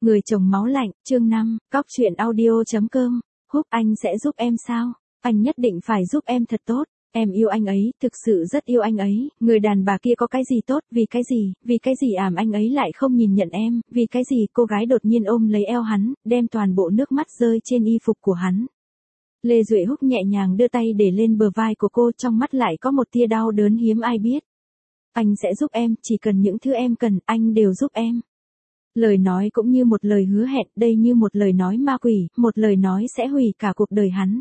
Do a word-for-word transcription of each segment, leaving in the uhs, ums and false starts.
Người chồng máu lạnh, chương năm, cóc truyện audio.com. Húc, anh sẽ giúp em sao? Anh nhất định phải giúp em thật tốt. Em yêu anh ấy, thực sự rất yêu anh ấy. Người đàn bà kia có cái gì tốt, vì cái gì, vì cái gì ảm anh ấy lại không nhìn nhận em, vì cái gì. Cô gái đột nhiên ôm lấy eo hắn, đem toàn bộ nước mắt rơi trên y phục của hắn. Lê Duệ Húc nhẹ nhàng đưa tay để lên bờ vai của cô, trong mắt lại có một tia đau đớn hiếm ai biết. Anh sẽ giúp em, chỉ cần những thứ em cần, anh đều giúp em. Lời nói cũng như một lời hứa hẹn, đây như một lời nói ma quỷ, một lời nói sẽ hủy cả cuộc đời hắn.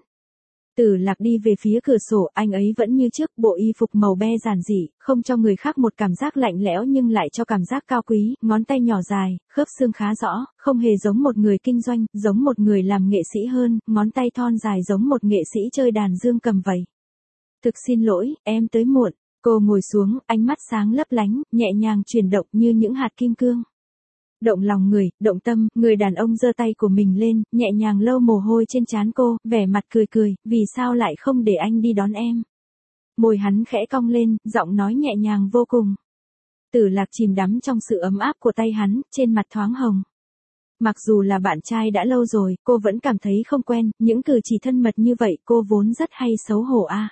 Tử Lạc đi về phía cửa sổ, anh ấy vẫn như trước, bộ y phục màu be giản dị, không cho người khác một cảm giác lạnh lẽo nhưng lại cho cảm giác cao quý, ngón tay nhỏ dài, khớp xương khá rõ, không hề giống một người kinh doanh, giống một người làm nghệ sĩ hơn, ngón tay thon dài giống một nghệ sĩ chơi đàn dương cầm vậy. Thực xin lỗi, em tới muộn. Cô ngồi xuống, ánh mắt sáng lấp lánh, nhẹ nhàng chuyển động như những hạt kim cương. Động lòng người, động tâm, người đàn ông giơ tay của mình lên, nhẹ nhàng lau mồ hôi trên trán cô, vẻ mặt cười cười, vì sao lại không để anh đi đón em. Môi hắn khẽ cong lên, giọng nói nhẹ nhàng vô cùng. Tử Lạc chìm đắm trong sự ấm áp của tay hắn, trên mặt thoáng hồng. Mặc dù là bạn trai đã lâu rồi, cô vẫn cảm thấy không quen, những cử chỉ thân mật như vậy cô vốn rất hay xấu hổ a.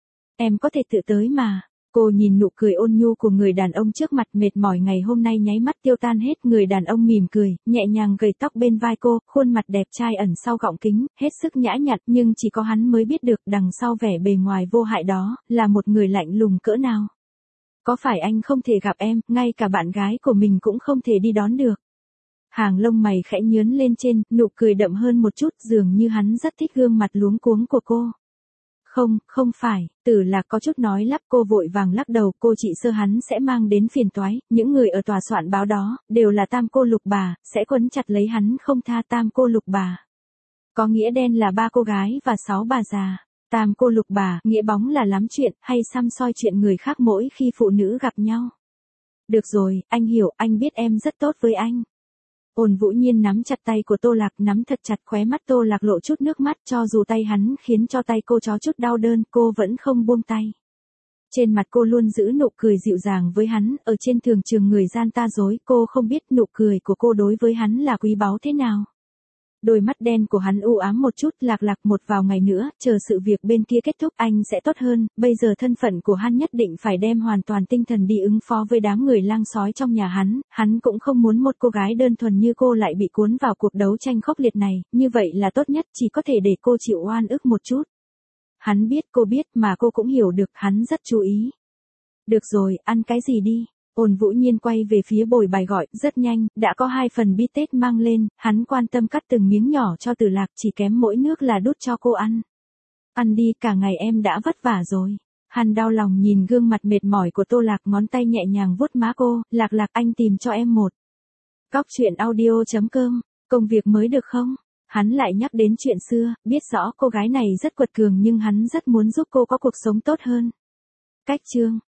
Em có thể tự tới mà. Cô nhìn nụ cười ôn nhu của người đàn ông trước mặt, mệt mỏi ngày hôm nay nháy mắt tiêu tan hết. Người đàn ông mỉm cười, nhẹ nhàng gầy tóc bên vai cô, khuôn mặt đẹp trai ẩn sau gọng kính, hết sức nhã nhặn, nhưng chỉ có hắn mới biết được đằng sau vẻ bề ngoài vô hại đó, là một người lạnh lùng cỡ nào. Có phải anh không thể gặp em, ngay cả bạn gái của mình cũng không thể đi đón được. Hàng lông mày khẽ nhướn lên trên, nụ cười đậm hơn một chút, dường như hắn rất thích gương mặt luống cuống của cô. Không, không phải, Tử Lạc có chút nói lắp, cô vội vàng lắc đầu, cô chỉ sợ hắn sẽ mang đến phiền toái, những người ở tòa soạn báo đó, đều là tam cô lục bà, sẽ quấn chặt lấy hắn không tha. Tam cô lục bà. Có nghĩa đen là ba cô gái và sáu bà già. Tam cô lục bà, nghĩa bóng là lắm chuyện, hay xăm soi chuyện người khác mỗi khi phụ nữ gặp nhau. Được rồi, anh hiểu, anh biết em rất tốt với anh. Ôn Vũ Nhiên nắm chặt tay của Tô Lạc, nắm thật chặt, khóe mắt Tô Lạc lộ chút nước mắt, cho dù tay hắn khiến cho tay cô chó chút đau đớn, cô vẫn không buông tay. Trên mặt cô luôn giữ nụ cười dịu dàng với hắn, ở trên thường trường người gian ta dối, cô không biết nụ cười của cô đối với hắn là quý báu thế nào. Đôi mắt đen của hắn u ám một chút. Lạc Lạc, một vài ngày nữa, chờ sự việc bên kia kết thúc anh sẽ tốt hơn, bây giờ thân phận của hắn nhất định phải đem hoàn toàn tinh thần đi ứng phó với đám người lang sói trong nhà hắn, hắn cũng không muốn một cô gái đơn thuần như cô lại bị cuốn vào cuộc đấu tranh khốc liệt này, như vậy là tốt nhất, chỉ có thể để cô chịu oan ức một chút. Hắn biết, cô biết, mà cô cũng hiểu được, hắn rất chú ý. Được rồi, ăn cái gì đi. Ôn Vũ Nhiên quay về phía bồi bài gọi, rất nhanh, đã có hai phần bít tết mang lên, hắn quan tâm cắt từng miếng nhỏ cho Tử Lạc, chỉ kém mỗi nước là đút cho cô ăn. Ăn đi, cả ngày em đã vất vả rồi. Hắn đau lòng nhìn gương mặt mệt mỏi của Tô Lạc, ngón tay nhẹ nhàng vuốt má cô. Lạc Lạc, anh tìm cho em một. Cóc truyện audio.com, công việc mới được không? Hắn lại nhắc đến chuyện xưa, biết rõ cô gái này rất quật cường nhưng hắn rất muốn giúp cô có cuộc sống tốt hơn. Cách chương